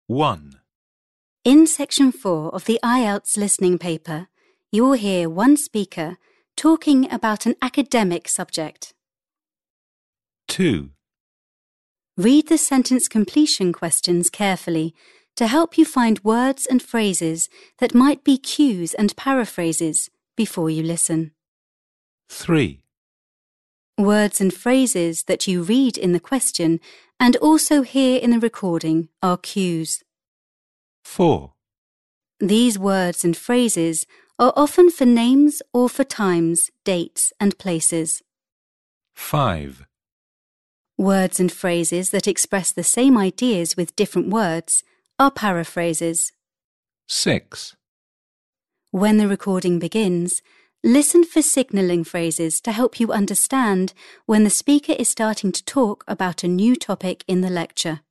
1. In Section 4 of the IELTS listening paper, you will hear one speaker talking about an academic subject. 2. Read the sentence completion questions carefully to help you find words and phrases that might be cues and paraphrases before you listen. 3. Words and phrases that you read in the question and also hear in the recording are cues. 4. These words and phrases are often for names or for times, dates, and places. 5. Words and phrases that express the same ideas with different words are paraphrases. 6. When the recording begins, listen for signalling phrases to help you understand when the speaker is starting to talk about a new topic in the lecture.